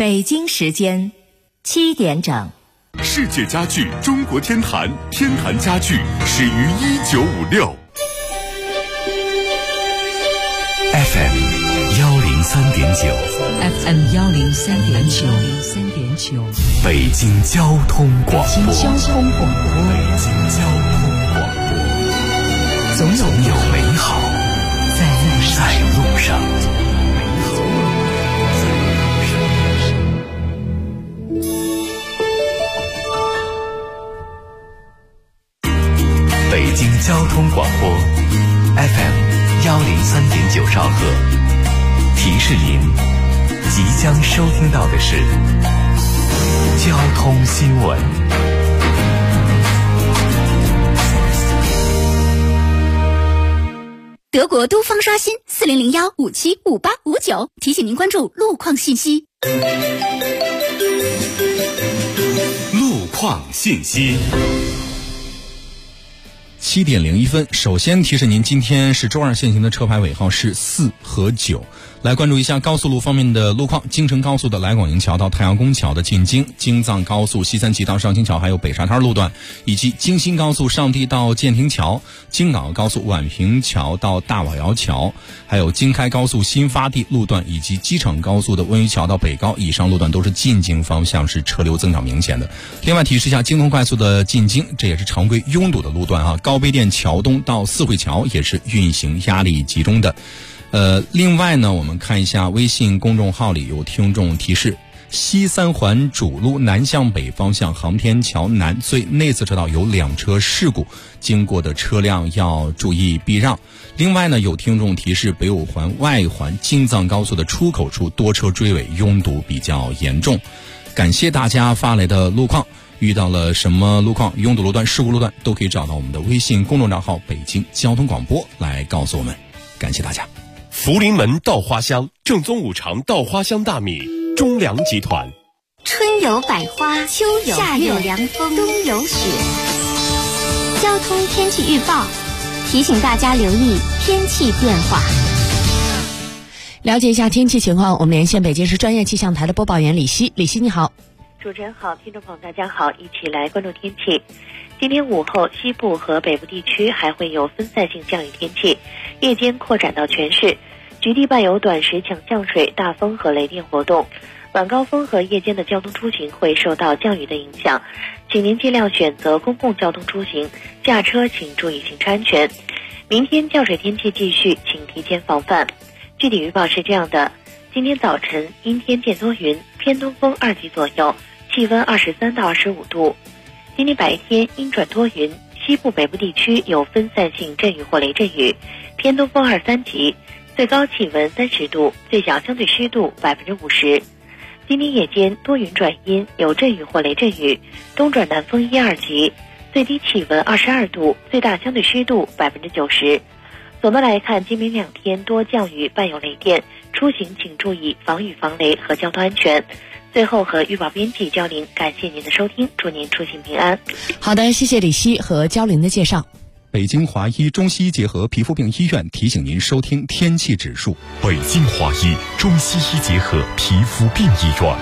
北京时间7点整。 世界家具中国天坛，天坛家具始于1956。FM 103.9， 北京交通广播，总有美好在路上。北京交通广播 FM 103.9兆赫，提示您即将收听到的是交通新闻。 德国都方刷新4001575859，提醒您关注路况信息。 路况信息。 7点01分，首先提示您，今天是周二，限行的车牌尾号是4和9。来关注一下高速路方面的路况。京承高速的来广营桥到太阳宫桥的进京，京藏高速西三旗到上清桥还有北沙滩路段，以及京新高速上地到建亭桥，京港高速宛平桥到大瓦窑桥，还有京开高速新发地路段，以及机场高速的温榆桥到北高，以上路段都是进京方向是车流增长明显的。另外提示一下，京通快速的进京，这也是常规拥堵的路段啊，高碑店桥东到四惠桥也是运行压力集中的。另外呢，我们看一下微信公众号里有听众提示，西三环主路南向北方向航天桥南最内侧车道有2车事故，经过的车辆要注意避让。另外呢，有听众提示北五环外环京藏高速的出口处多车追尾，拥堵比较严重。感谢大家发来的路况，遇到了什么路况、拥堵路段、事故路段，都可以找到我们的微信公众账号北京交通广播来告诉我们。感谢大家。 福临门稻花香，正宗五常稻花香大米，中粮集团。 春有百花，秋有夏有凉风，冬有雪。交通天气预报提醒大家留意天气变化。 了解一下天气情况，我们连线北京市专业气象台的播报员李希。李希你好。 主持人好，听众朋友大家好，一起来关注天气。今天午后，西部和北部地区还会有分散性降雨天气，夜间扩展到全市，局地伴有短时强降水、大风和雷电活动。晚高峰和夜间的交通出行会受到降雨的影响，请您尽量选择公共交通出行，驾车请注意行车安全。明天降水天气继续，请提前防范。具体预报是这样的：今天早晨阴天见多云，偏东风2级左右，气温23到25度。今天白天阴转多云，西部北部地区有分散性阵雨或雷阵雨，偏东风2、3级，最高气温30度，最小相对湿度50%。今天夜间多云转阴，有阵雨或雷阵雨，东转南风1、2级，最低气温22度，最大相对湿度90%。总的来看，今明2天多降雨伴有雷电，出行请注意防雨防雷和交通安全。最后和预报编辑焦玲，感谢您的收听，祝您出行平安。 好的，谢谢李希和焦玲的介绍。 北京华医中西医结合皮肤病医院提醒您收听天气指数。 北京华医中西医结合皮肤病医院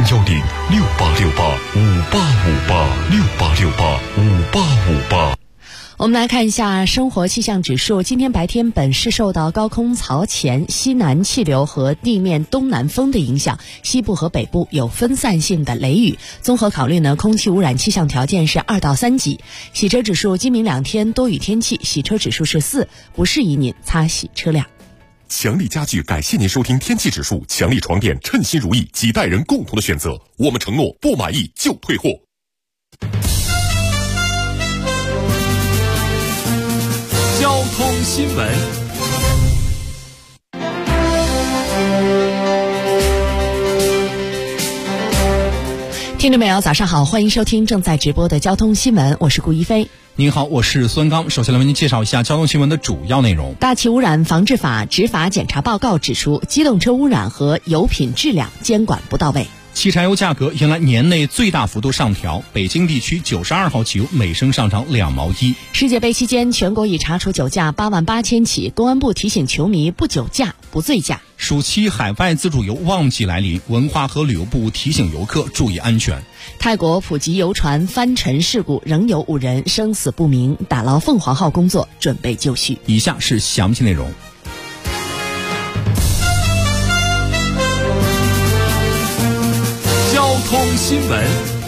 ，0106858586858 我们来看一下生活气象指数。今天白天本市受到高空槽前西南气流和地面东南风的影响，西部和北部有分散性的雷雨。综合考虑呢，空气污染气象条件是2到3级。洗车指数今明2天多雨天气，洗车指数是4，不适宜您擦洗车辆。 强力家具感谢您收听天气指数，强力床垫称心如意，几代人共同的选择，我们承诺不满意就退货。交通新闻。 听众朋友早上好，欢迎收听正在直播的交通新闻，我是顾一飞。 您好，我是孙刚。首先来为您介绍一下交通新闻的主要内容。 大气污染防治法执法检查报告指出，机动车污染和油品质量监管不到位。 汽柴油价格迎来年内最大幅度上调，北京地区92号汽油每升上涨2毛1。 世界杯期间，全国已查处酒驾88000起，公安部提醒球迷不酒驾、不醉驾。 暑期海外自助游旺季来临，文化和旅游部提醒游客注意安全。 泰国普吉游船翻沉事故仍有5人生死不明，打捞凤凰号工作准备就绪。 以下是详细内容。 交通新闻。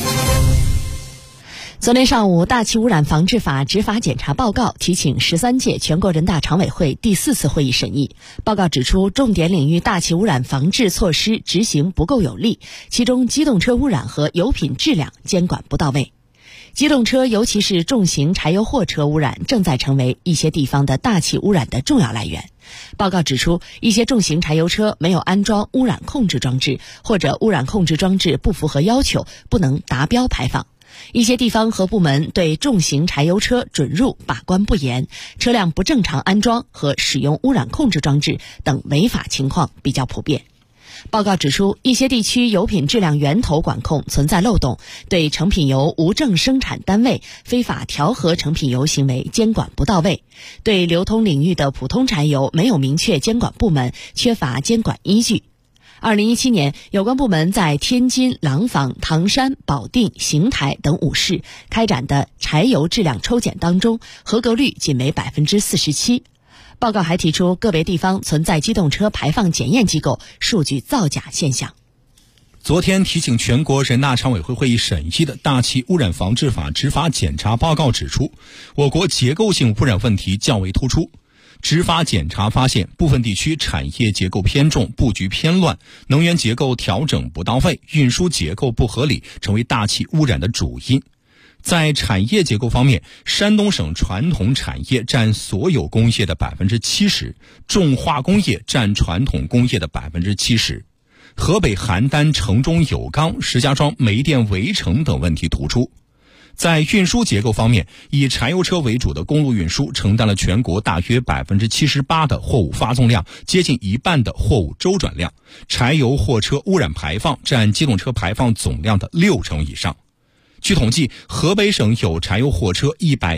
昨天上午，大气污染防治法执法检查报告提请13届全国人大常委会第4次会议审议。报告指出，重点领域大气污染防治措施执行不够有力，其中机动车污染和油品质量监管不到位。机动车，尤其是重型柴油货车污染，正在成为一些地方的大气污染的重要来源。报告指出，一些重型柴油车没有安装污染控制装置，或者污染控制装置不符合要求，不能达标排放。一些地方和部门对重型柴油车准入把关不严，车辆不正常安装和使用污染控制装置等违法情况比较普遍。报告指出，一些地区油品质量源头管控存在漏洞，对成品油无证生产单位非法调和成品油行为监管不到位，对流通领域的普通柴油没有明确监管部门，缺乏监管依据。2017年，有关部门在天津、廊坊、唐山、保定、邢台等5市开展的柴油质量抽检当中，合格率仅为 47%。报告还提出，个别地方存在机动车排放检验机构数据造假现象。 昨天提请全国人大常委会会议审议的大气污染防治法执法检查报告指出，我国结构性污染问题较为突出。执法检查发现，部分地区产业结构偏重，布局偏乱，能源结构调整不到位，运输结构不合理，成为大气污染的主因。在产业结构方面，山东省传统产业占所有工业的 70%， 重化工业占传统工业的 70%。河北邯郸城中有钢、石家庄煤电围城等问题突出。在运输结构方面，以柴油车为主的公路运输承担了全国大约 78% 的货物发送量，接近一半的货物周转量。柴油货车污染排放占机动车排放总量的60%以上。据统计，河北省有柴油货车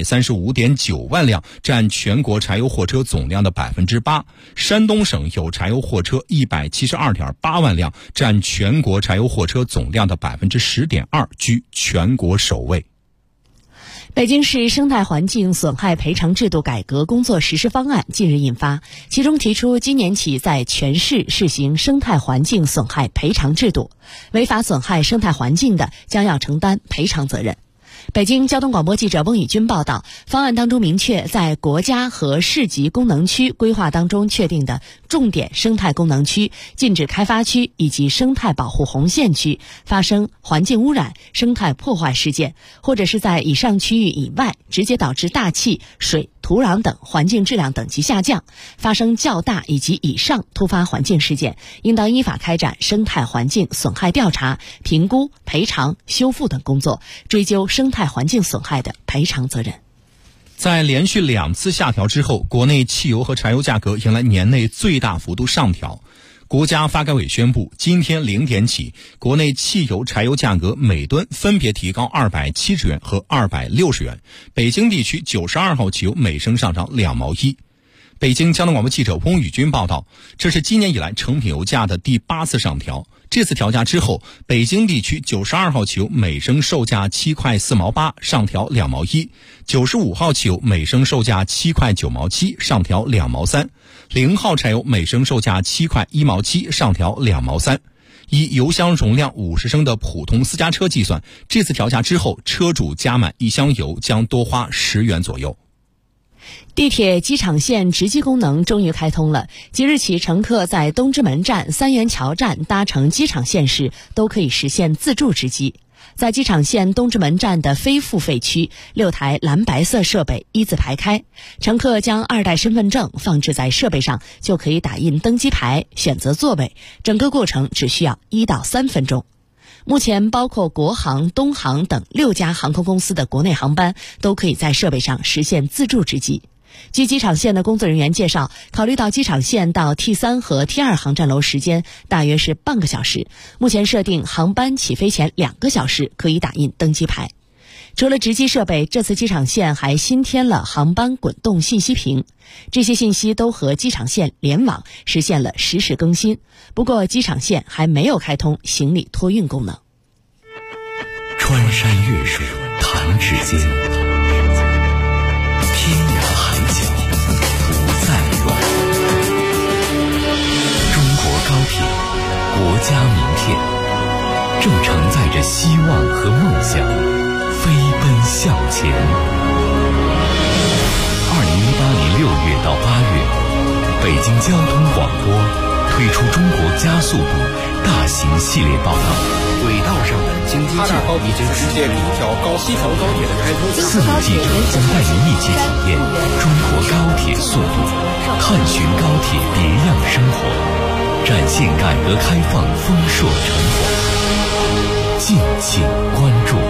135.9 万辆，占全国柴油货车总量的 8%。山东省有柴油货车 172.8 万辆，占全国柴油货车总量的 10.2%， 居全国首位。 北京市生态环境损害赔偿制度改革工作实施方案近日印发，其中提出今年起在全市试行生态环境损害赔偿制度，违法损害生态环境的将要承担赔偿责任。北京交通广播记者翁宇军报道，方案当中明确，在国家和市级功能区规划当中确定的重点生态功能区、禁止开发区以及生态保护红线区发生环境污染、生态破坏事件，或者是在以上区域以外直接导致大气、水、土壤等环境质量等级下降，发生较大以及以上突发环境事件，应当依法开展生态环境损害调查、评估、赔偿、修复等工作，追究生态环境损害的赔偿责任。 在连续2次下调之后，国内汽油和柴油价格迎来年内最大幅度上调。国家发改委宣布，今天0点起，国内汽油、柴油价格每吨分别提高270元和260元。北京地区92号汽油每升上涨2毛1。北京交通广播记者翁宇军报道，这是今年以来成品油价的第8次上调。这次调价之后，北京地区92号汽油每升售价7块4毛8，上调2毛1； 95号汽油每升售价7块9毛7，上调2毛3； 0号柴油每升售价7块1毛7，上调2毛3。以油箱容量50升的普通私家车计算，这次调价之后，车主加满1箱油将多花10元左右。 地铁机场线直机功能终于开通了，即日起乘客在东直门站、三元桥站搭乘机场线时都可以实现自助直机。在机场线东直门站的非付费区，6台蓝白色设备一字排开，乘客将2代身份证放置在设备上，就可以打印登机牌，选择座位，整个过程只需要1到3分钟。目前包括国航、东航等6家航空公司的国内航班都可以在设备上实现自助值机。 据机场线的工作人员介绍，考虑到机场线到 T3 和 T2 航站楼时间大约是半个小时，目前设定航班起飞前2个小时可以打印登机牌。除了值机设备，这次机场线还新添了航班滚动信息屏，这些信息都和机场线联网，实现了实时更新。不过机场线还没有开通行李托运功能。 穿山越水弹指间，天涯海角不再远。中国高铁，国家名片，正承载着希望和梦想飞奔向前。2018年6月到8月，北京交通广播推出中国加速度大型系列报道。 轨道上的京津冀已经实现了一条高铁的开通。 4名记者将带您一起体验中国高铁速度，探寻高铁别样生活，展现改革开放丰硕成果。敬请关注。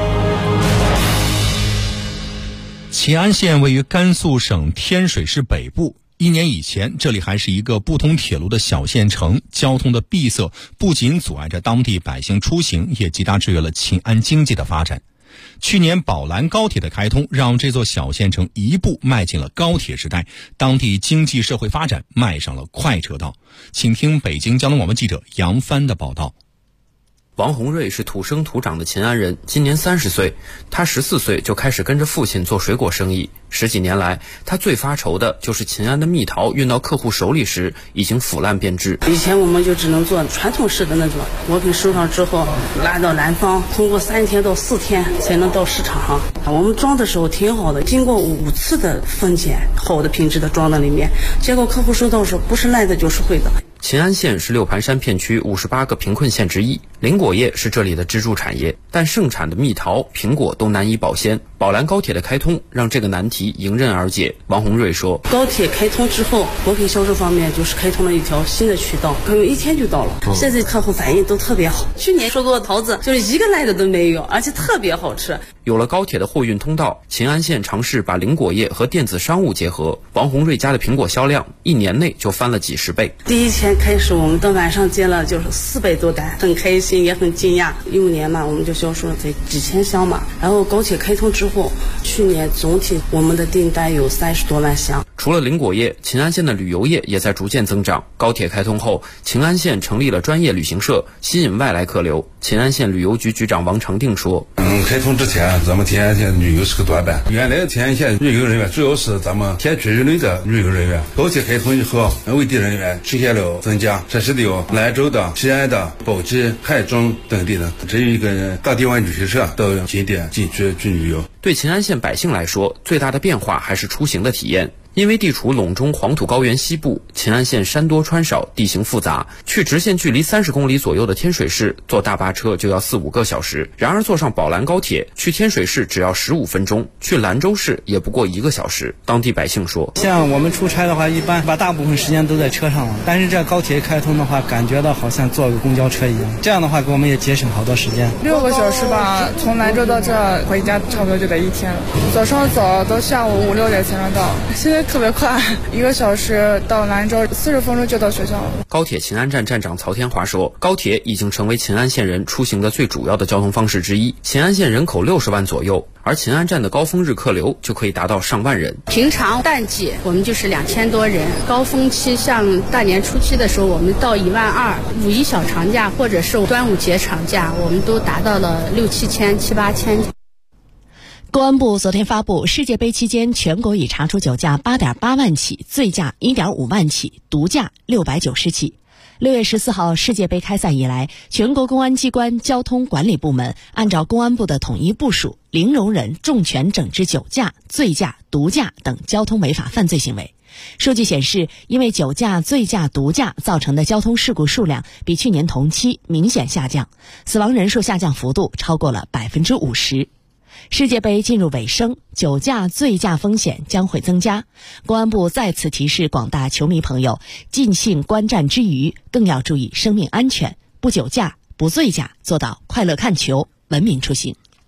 秦安县位于甘肃省天水市北部。1年以前，这里还是一个不通铁路的小县城，交通的闭塞不仅阻碍着当地百姓出行，也极大制约了秦安经济的发展。去年宝兰高铁的开通，让这座小县城一步迈进了高铁时代，当地经济社会发展迈上了快车道。请听北京交通广播记者杨帆的报道。 王红瑞是土生土长的秦安人，今年30岁。他14岁就开始跟着父亲做水果生意。10几年来，他最发愁的就是秦安的蜜桃运到客户手里时已经腐烂变质。 以前我们就只能做传统式的那种，果品收上之后拉到南方，通过3天到4天才能到市场上。我们装的时候挺好的，经过5次的分拣，好的品质的装在里面，结果客户收到时候不是烂的就是灰的。 秦安县是六盘山片区58个贫困县之一，林果业是这里的支柱产业，但盛产的蜜桃、苹果都难以保鲜。宝兰高铁的开通让这个难题迎刃而解。王红瑞说， 高铁开通之后，果品销售方面就是开通了一条新的渠道，可能1天就到了。现在客户反应都特别好，去年收过的桃子就是一个烂的都没有，而且特别好吃。 有了高铁的货运通道，秦安县尝试把林果业和电子商务结合。王红瑞家的苹果销量1年内就翻了几10倍。 第1天开始，我们到晚上接了就是400多单，很开心也很惊讶。15年嘛，我们就销售了这几千箱嘛。然后高铁开通之后，去年总体我们的订单有30多万箱。 除了林果业，秦安县的旅游业也在逐渐增长。高铁开通后，秦安县成立了专业旅行社，吸引外来客流。秦安县旅游局局长王长定说， 开通之前，咱们秦安县旅游是个短板。原来秦安县旅游人员主要是咱们天区域内的旅游人员，高铁开通以后，外地人员实现了增加。这是有兰州的、西安的、宝鸡、汉中等地的，只有一个大地湾旅行社到景点景区去旅游。 对秦安县百姓来说，最大的变化还是出行的体验。因为地处陇中黄土高原西部，秦安县山多川少，地形复杂，去直线距离30公里左右的天水市坐大巴车就要4-5个小时。然而坐上宝兰高铁，去天水市只要15分钟，去兰州市也不过1个小时。当地百姓说， 像我们出差的话，一般把大部分时间都在车上了，但是这高铁开通的话，感觉到好像坐个公交车一样，这样的话给我们也节省好多时间。 6个小时吧，从兰州到这回家差不多就得1天了。早上早都下午5-6点才能到，现在特别快，1个小时到兰州，40分钟就到学校了。 高铁秦安站站长曹天华说，高铁已经成为秦安县人出行的最主要的交通方式之一。秦安县人口60万左右，而秦安站的高峰日客流就可以达到上万人。 平常淡季我们就是2000多人，高峰期像大年初七的时候，我们到12000，五一小长假或者是端午节长假，我们都达到了6-7千、7-8千。 公安部昨天发布，世界杯期间全国已查处酒驾8.8万起，醉驾1.5万起，毒驾690起。6月14号世界杯开赛以来，全国公安机关交通管理部门按照公安部的统一部署，零容忍重拳整治酒驾、醉驾、毒驾等交通违法犯罪行为。数据显示，因为酒驾、醉驾、毒驾造成的交通事故数量比去年同期明显下降，死亡人数下降幅度超过了50%。世界杯进入尾声，酒驾、醉驾风险将会增加。公安部再次提示广大球迷朋友，尽兴观战之余，更要注意生命安全，不酒驾、不醉驾，做到快乐看球，文明出行。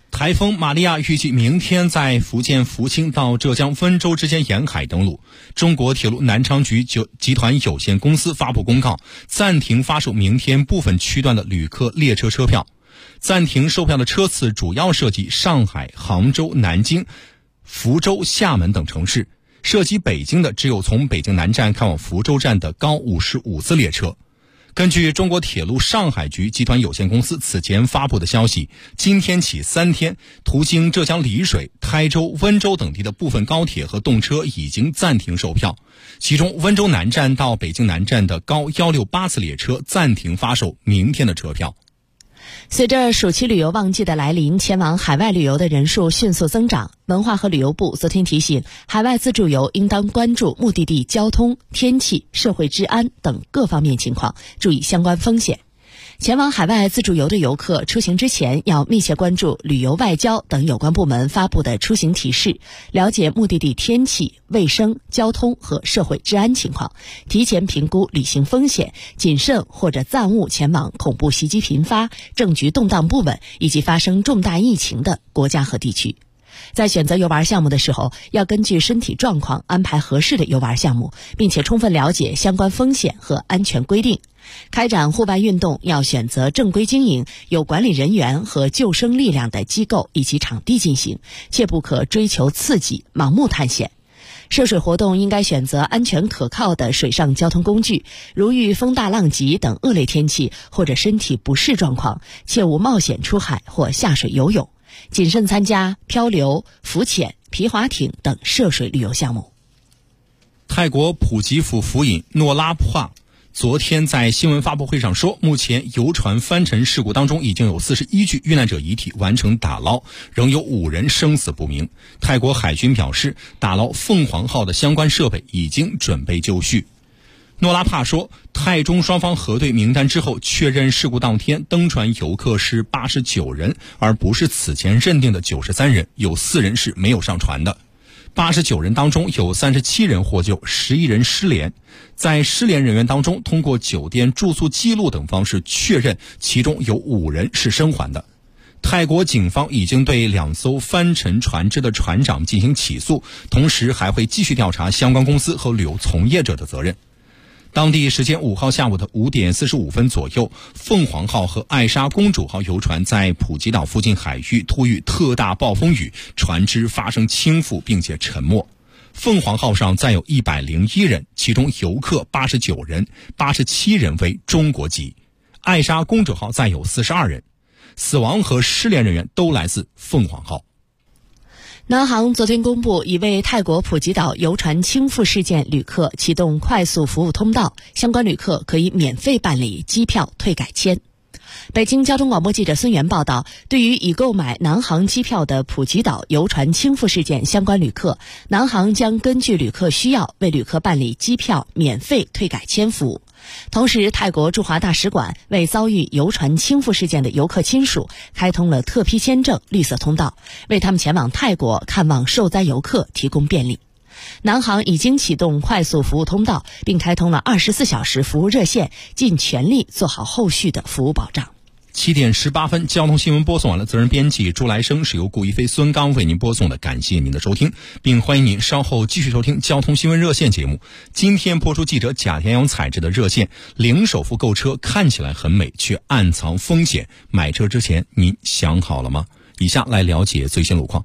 台风玛利亚预计明天在福建福清到浙江温州之间沿海登陆。中国铁路南昌局集团有限公司发布公告，暂停发售明天部分区段的旅客列车车票。暂停售票的车次主要涉及上海、杭州、南京、福州、厦门等城市，涉及北京的只有从北京南站开往福州站的高55次列车。根据中国铁路上海局集团有限公司此前发布的消息，今天起3天，途经浙江丽水、台州、温州等地的部分高铁和动车已经暂停售票，其中温州南站到北京南站的高168次列车暂停发售明天的车票。 随着暑期旅游旺季的来临，前往海外旅游的人数迅速增长。文化和旅游部昨天提醒，海外自助游应当关注目的地交通、天气、社会治安等各方面情况，注意相关风险。前往海外自助游的游客出行之前要密切关注旅游外交等有关部门发布的出行提示，了解目的地天气、卫生、交通和社会治安情况，提前评估旅行风险，谨慎或者暂勿前往恐怖袭击频发、政局动荡不稳以及发生重大疫情的国家和地区。在选择游玩项目的时候，要根据身体状况安排合适的游玩项目，并且充分了解相关风险和安全规定。开展户外运动要选择正规经营、有管理人员和救生力量的机构以及场地进行，切不可追求刺激、盲目探险。涉水活动应该选择安全可靠的水上交通工具，如遇风大浪急等恶劣天气或者身体不适状况，切勿冒险出海或下水游泳，谨慎参加漂流、浮潜、皮划艇等涉水旅游项目。 泰国普吉府府尹诺拉帕昨天在新闻发布会上说，目前游船翻沉事故当中已经有41具遇难者遗体完成打捞，仍有5人生死不明。泰国海军表示，打捞凤凰号的相关设备已经准备就绪。诺拉帕说，泰中双方核对名单之后，确认事故当天登船游客是89人，而不是此前认定的93人，有4人是没有上船的。89人当中有37人获救，11人失联。在失联人员当中，通过酒店住宿记录等方式确认，其中有5人是生还的。泰国警方已经对2艘翻沉船只的船长进行起诉，同时还会继续调查相关公司和旅游从业者的责任。当地时间5号下午的5点45分左右，凤凰号和艾莎公主号游船在普吉岛附近海域突遇特大暴风雨，船只发生倾覆并且沉没。凤凰号上载有101人，其中游客89人，87人为中国籍。艾莎公主号载有42人，死亡和失联人员都来自凤凰号。 南航昨天公布，已为泰国普吉岛游船倾覆事件旅客启动快速服务通道，相关旅客可以免费办理机票退改签。北京交通广播记者孙源报道，对于已购买南航机票的普吉岛游船倾覆事件相关旅客，南航将根据旅客需要为旅客办理机票免费退改签服务。同时，泰国驻华大使馆为遭遇游船倾覆事件的游客亲属开通了特批签证绿色通道，为他们前往泰国看望受灾游客提供便利。南航已经启动快速服务通道，并开通了24小时服务热线，尽全力做好后续的服务保障。 7点18分，交通新闻播送完了，责任编辑朱来生，是由顾一飞、孙刚为您播送的，感谢您的收听，并欢迎您稍后继续收听交通新闻热线节目。今天播出记者贾天阳采制的热线，零首付购车看起来很美，却暗藏风险，买车之前您想好了吗？以下来了解最新路况。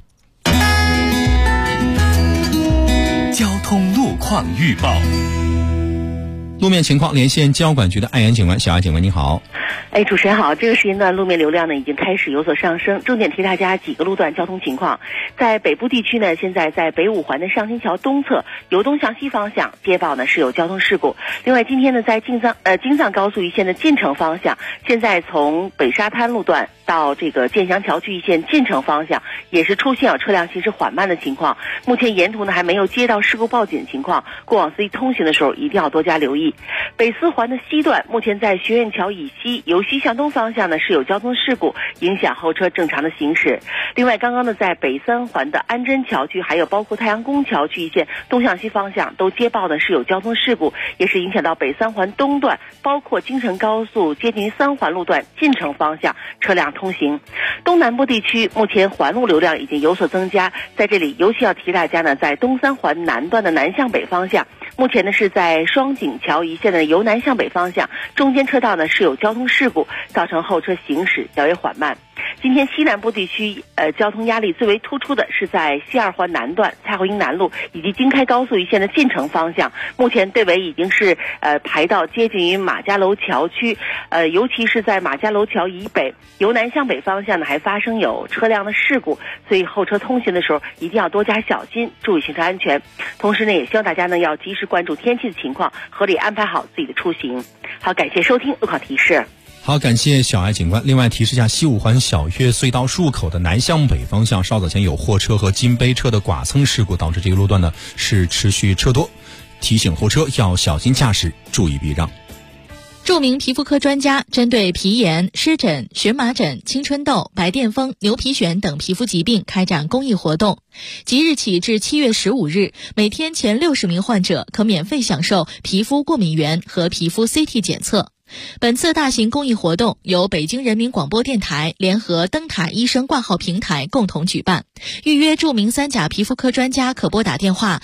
交通路况预报。 路面情况，连线交管局的艾岩警官。小艾警官，你好。 主持人好，这个时间段路面流量呢已经开始有所上升，重点提大家几个路段交通情况。在北部地区呢，现在在北五环的上新桥东侧由东向西方向接报呢是有交通事故。另外，今天呢在京藏高速一线的进城方向，现在从北沙滩路段到这个建祥桥区一线进城方向也是出现车辆行驶缓慢的情况。目前沿途呢还没有接到事故报警的情况，过往司机通行的时候一定要多加留意。 意。北四环的西段目前在学院桥以西由西向东方向呢是有交通事故，影响后车正常的行驶。另外，刚刚呢在北三环的安贞桥区，还有包括太阳宫桥区一线东向西方向都接报呢是有交通事故，也是影响到北三环东段，包括京承高速接近于三环路段进城方向车辆通行。东南部地区目前环路流量已经有所增加，在这里尤其要提大家呢，在东三环南段的南向北方向，目前呢是在双井桥一线的由南向北方向中间车道呢是有交通事故，造成后车行驶较为缓慢。今天西南部地区交通压力最为突出的是在西二环南段蔡侯营南路以及京开高速一线的进城方向，目前队尾已经是排到接近于马家楼桥区，尤其是在马家楼桥以北由南向北方向呢还发生有车辆的事故，所以后车通行的时候一定要多加小心，注意行车安全。同时呢也希望大家呢要及时关注天气的情况，合理安排好自己的出行。好，感谢收听路况提示。 好，感谢小爱警官。另外提示一下，西五环小岳隧道入口的南向北方向稍早前有货车和金杯车的剐蹭事故，导致这个路段呢是持续车多，提醒后车要小心驾驶，注意避让。 著名皮肤科专家针对皮炎、湿疹、荨麻疹、青春痘、白癜风、牛皮癣等皮肤疾病开展公益活动。即日起至7月15日，每天前60名患者可免费享受皮肤过敏原和皮肤 CT 检测。本次大型公益活动由北京人民广播电台联合灯塔医生挂号平台共同举办。预约著名3甲皮肤科专家可拨打电话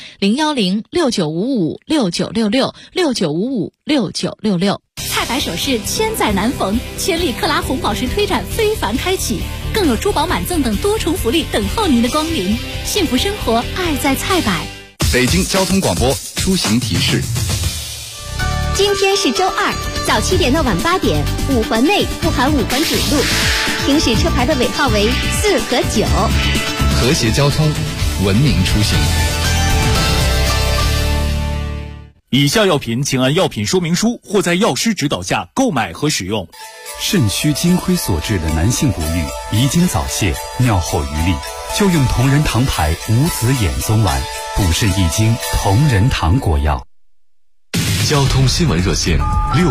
010-6955-6966 菜百首饰千载难逢，千里克拉红宝石推展非凡开启，更有珠宝满赠等多重福利等候您的光临。幸福生活，爱在菜百。 北京交通广播出行提示。 今天是周二，早7点到晚8点，5环内不含5环主路，行驶车牌的尾号为4和9。 和谐交通，文明出行。 以下药品请按药品说明书或在药师指导下购买和使用。 肾虚金亏所致的男性不育、遗精早泄、尿后余力，就用同仁堂牌无籽眼松丸补肾益精同仁堂果药。 交通新闻热线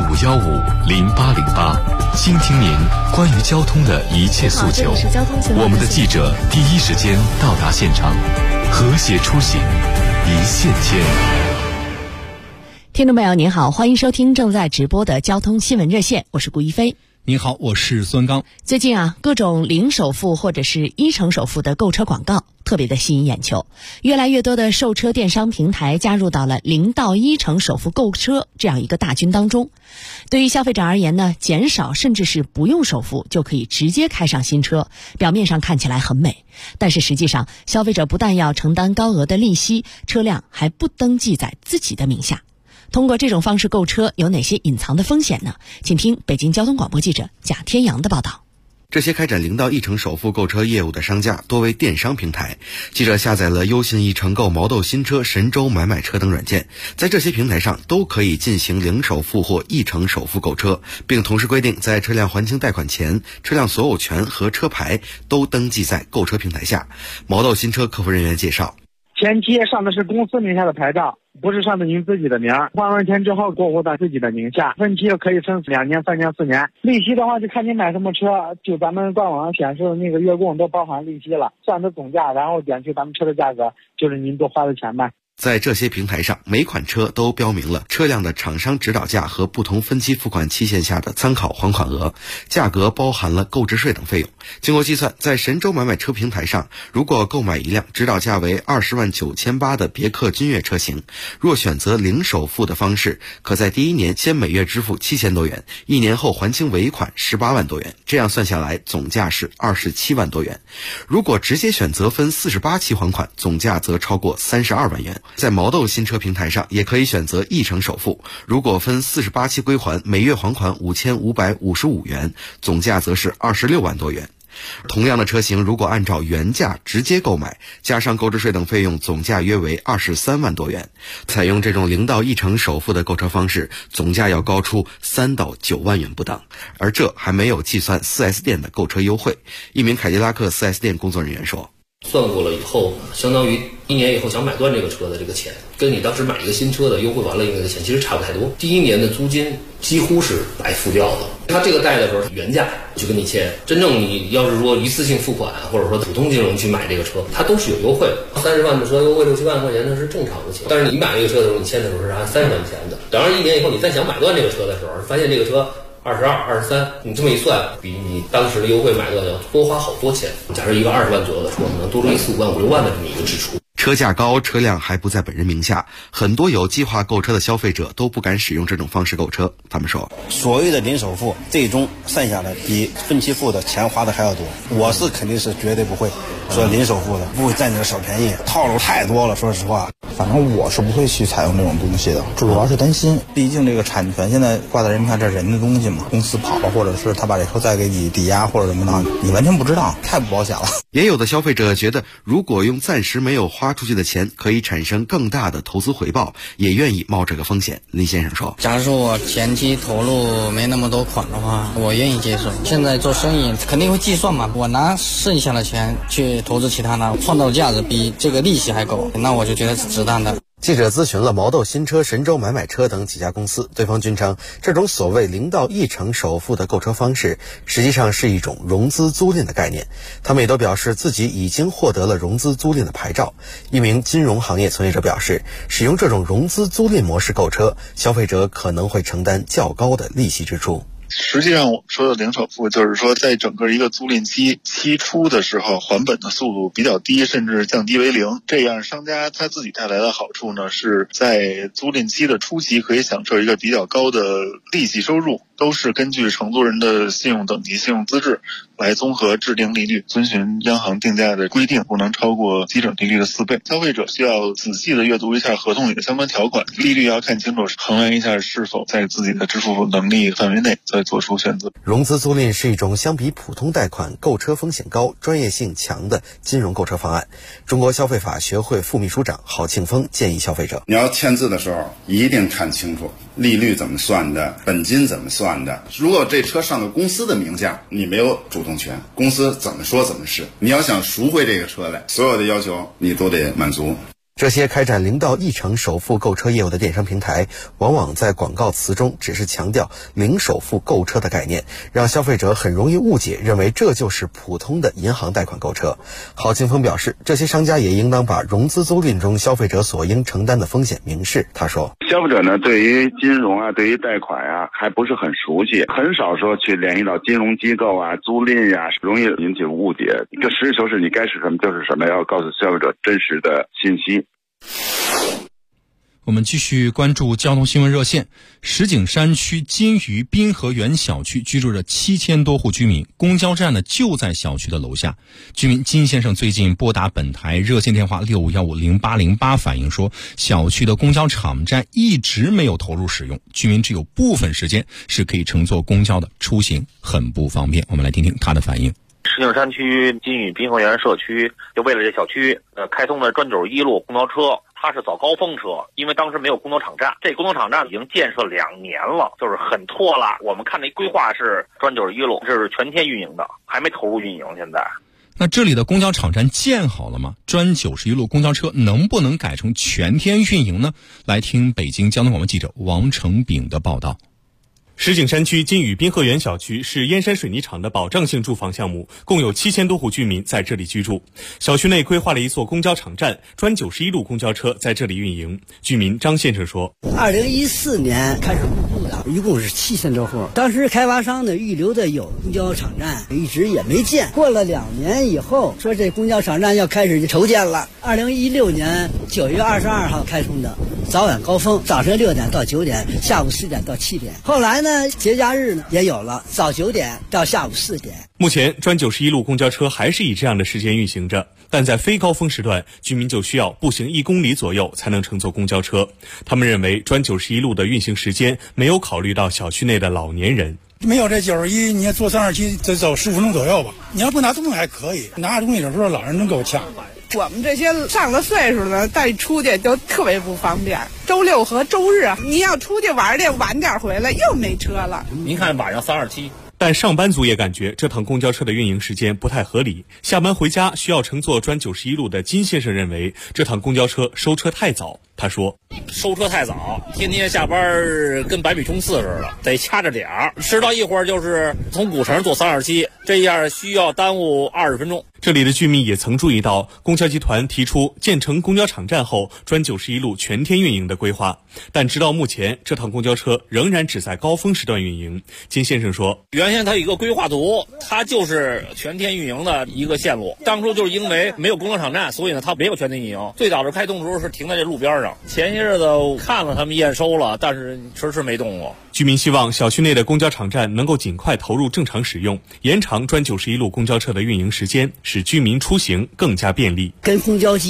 65150808，倾听您关于交通的一切诉求。我们的记者第一时间到达现场，和谐出行，一线牵。 听众朋友您好，欢迎收听正在直播的交通新闻热线，我是顾一飞。 您好，我是孙刚。 最近各种零首付或者是1成首付的购车广告特别的吸引眼球，越来越多的售车电商平台加入到了0到1成首付购车这样一个大军当中。对于消费者而言呢，减少甚至是不用首付就可以直接开上新车，表面上看起来很美，但是实际上消费者不但要承担高额的利息，车辆还不登记在自己的名下。通过这种方式购车有哪些隐藏的风险呢？请听北京交通广播记者贾天阳的报道。 这些开展0到1成首付购车业务的商家多为电商平台，记者下载了优信易成购、毛豆新车、神州买买车等软件，在这些平台上都可以进行0首付或1成首付购车，并同时规定在车辆还清贷款前，车辆所有权和车牌都登记在购车平台下。毛豆新车客服人员介绍， 前期上的是公司名下的牌照，不是上的您自己的名，换完钱之后过户到自己的名下，分期可以分2年、3年、4年。利息的话就看你买什么车，就咱们官网上显示的那个月供都包含利息了，算的总价，然后减去咱们车的价格，就是您多花的钱呗。 在这些平台上，每款车都标明了车辆的厂商指导价和不同分期付款期限下的参考还款额，价格包含了购置税等费用。经过计算，在神州买买车平台上，如果购买一辆指导价为20.980万的别克君越车型，若选择0首付的方式，可在第1年先每月支付7000多元，1年后还清尾款18万多元，这样算下来总价是27万多元。如果直接选择分48期还款，总价则超过32万元。在毛豆新车平台上也可以选择1成首付，如果分48期归还，每月还款5555元，总价则是26万多元。同样的车型，如果按照原价直接购买，加上购置税等费用，总价约为23万多元。采用这种0到1成首付的购车方式，总价要高出3到9万元不等，而这还没有计算 4S 店的购车优惠。一名凯迪拉克 4S 店工作人员说， 算过了以后，相当于1年以后想买断这个车的这个钱，跟你当时买一个新车的优惠完了那个钱其实差不太多。第1年的租金几乎是白付掉的。他这个贷的时候原价就跟你签，真正你要是说一次性付款或者说普通金融去买这个车，它都是有优惠的。30万的车优惠6、7万块钱那是正常的情况。但是你买这个车的时候，你签的时候是按30万签的。等到1年以后你再想买断这个车的时候，发现这个车22、23，你这么一算，比你当时的优惠买断要多花好多钱。假设一个20万左右的车，可能多出4、5万、5、6万的这么一个支出。 车价高，车辆还不在本人名下，很多有计划购车的消费者都不敢使用这种方式购车。他们说， 所谓的零首付，最终算下来比分期付的钱花的还要多。我是肯定是绝对不会说零首付的，不会占你的小便宜，套路太多了。说实话， 反正我是不会去采用这种东西的，主要是担心，毕竟这个产权现在挂在人名下，这人的东西嘛，公司跑了，或者是他把这车再给你抵押或者什么的，你完全不知道，太不保险了。 也有的消费者觉得，如果用暂时没有花出去的钱可以产生更大的投资回报，也愿意冒这个风险。林先生说， 假如说我前期投入没那么多款的话，我愿意接受。现在做生意肯定会计算嘛，我拿剩下的钱去投资其他的，创造的价值比这个利息还高，那我就觉得是值当的。 记者咨询了毛豆新车、神州买买车等几家公司，对方均称，这种所谓0到1成首付的购车方式，实际上是一种融资租赁的概念。他们也都表示自己已经获得了融资租赁的牌照。一名金融行业从业者表示，使用这种融资租赁模式购车，消费者可能会承担较高的利息支出。 实际上我们说的零首付，就是说在整个一个租赁期初的时候，还本的速度比较低，甚至降低为0。这样商家他自己带来的好处呢，是在租赁期的初期可以享受一个比较高的利息收入，都是根据承租人的信用等级、信用资质来综合制定利率，遵循央行定价的规定，不能超过基准利率的4倍。消费者需要仔细的阅读一下合同里的相关条款，利率要看清楚，衡量一下是否在自己的支付能力范围内，再做出选择。 融资租赁是一种相比普通贷款购车风险高、专业性强的金融购车方案。中国消费法学会副秘书长郝庆峰建议消费者， 你要签字的时候一定看清楚利率怎么算的，本金怎么算的。如果这车上了公司的名下，你没有主动权，公司怎么说怎么是。你要想赎回这个车来，所有的要求你都得满足。 这些开展0到1成首付购车业务的电商平台，往往在广告词中只是强调零首付购车的概念，让消费者很容易误解，认为这就是普通的银行贷款购车。郝庆峰表示，这些商家也应当把融资租赁中消费者所应承担的风险明示。他说， 消费者呢，对于金融啊，对于贷款啊，还不是很熟悉，很少说去联系到金融机构啊、租赁呀，容易引起误解。这实事求是，你该是什么就是什么，要告诉消费者真实的信息。 我们继续关注交通新闻热线。石景山区金鱼滨河园小区居住着7000多户居民，公交站呢就在小区的楼下。居民金先生最近拨打本台热线电话65150808反映说，小区的公交场站一直没有投入使用，居民只有部分时间是可以乘坐公交的，出行很不方便。我们来听听他的反应。 石景山区金宇滨河园社区就为了这小区开通的专91路公交车，它是早高峰车，因为当时没有公交场站，这公交场站已经建设2年了，就是很拖拉。我们看那规划是专91路，这是全天运营的，还没投入运营。现在那这里的公交场站建好了吗？专91路公交车能不能改成全天运营呢？来听北京交通广播记者王成炳的报道。 石景山区金宇滨河园小区是燕山水泥厂的保障性住房项目，共有7000多户居民在这里居住。小区内规划了一座公交场站，专91路公交车在这里运营。居民张先生说 ，2014年开始入住的，一共是7000多户。当时开发商呢预留的有公交场站，一直也没建。过了2年以后，说这公交场站要开始筹建了。2016年9月22号开通的，早晚高峰，早晨6点到9点，下午4点到7点。后来呢，节假日呢也有了，早9点到下午4点。 目前专91路公交车还是以这样的时间运行着，但在非高峰时段，居民就需要步行1公里左右才能乘坐公交车。他们认为专91路的运行时间没有考虑到小区内的老年人。 没有这91，你要坐327得走15分钟左右吧。你要不拿东西还可以，拿东西有时候老人能给我呛。 我们这些上了岁数的带出去就特别不方便，周6和周日你要出去玩去，晚点回来又没车了。 您看晚上327 但上班族也感觉这趟公交车的运营时间不太合理，下班回家需要乘坐专91路的金先生认为这趟公交车收车太早。他说， 收车太早，天天下班跟百米冲刺似的，得掐着点儿，迟到一会儿就是从古城坐327，这样需要耽误20分钟。 这里的居民也曾注意到，公交集团提出建成公交场站后专91路全天运营的规划，但直到目前，这趟公交车仍然只在高峰时段运营。金先生说， 原先它有一个规划图，它就是全天运营的一个线路。当初就是因为没有公交场站，所以呢它没有全天运营。最早是开通的时候是停在这路边上，前些日子看了他们验收了，但是迟迟没动过。 居民希望小区内的公交场站能够尽快投入正常使用，延长专91路公交车的运营时间，使居民出行更加便利。 跟公交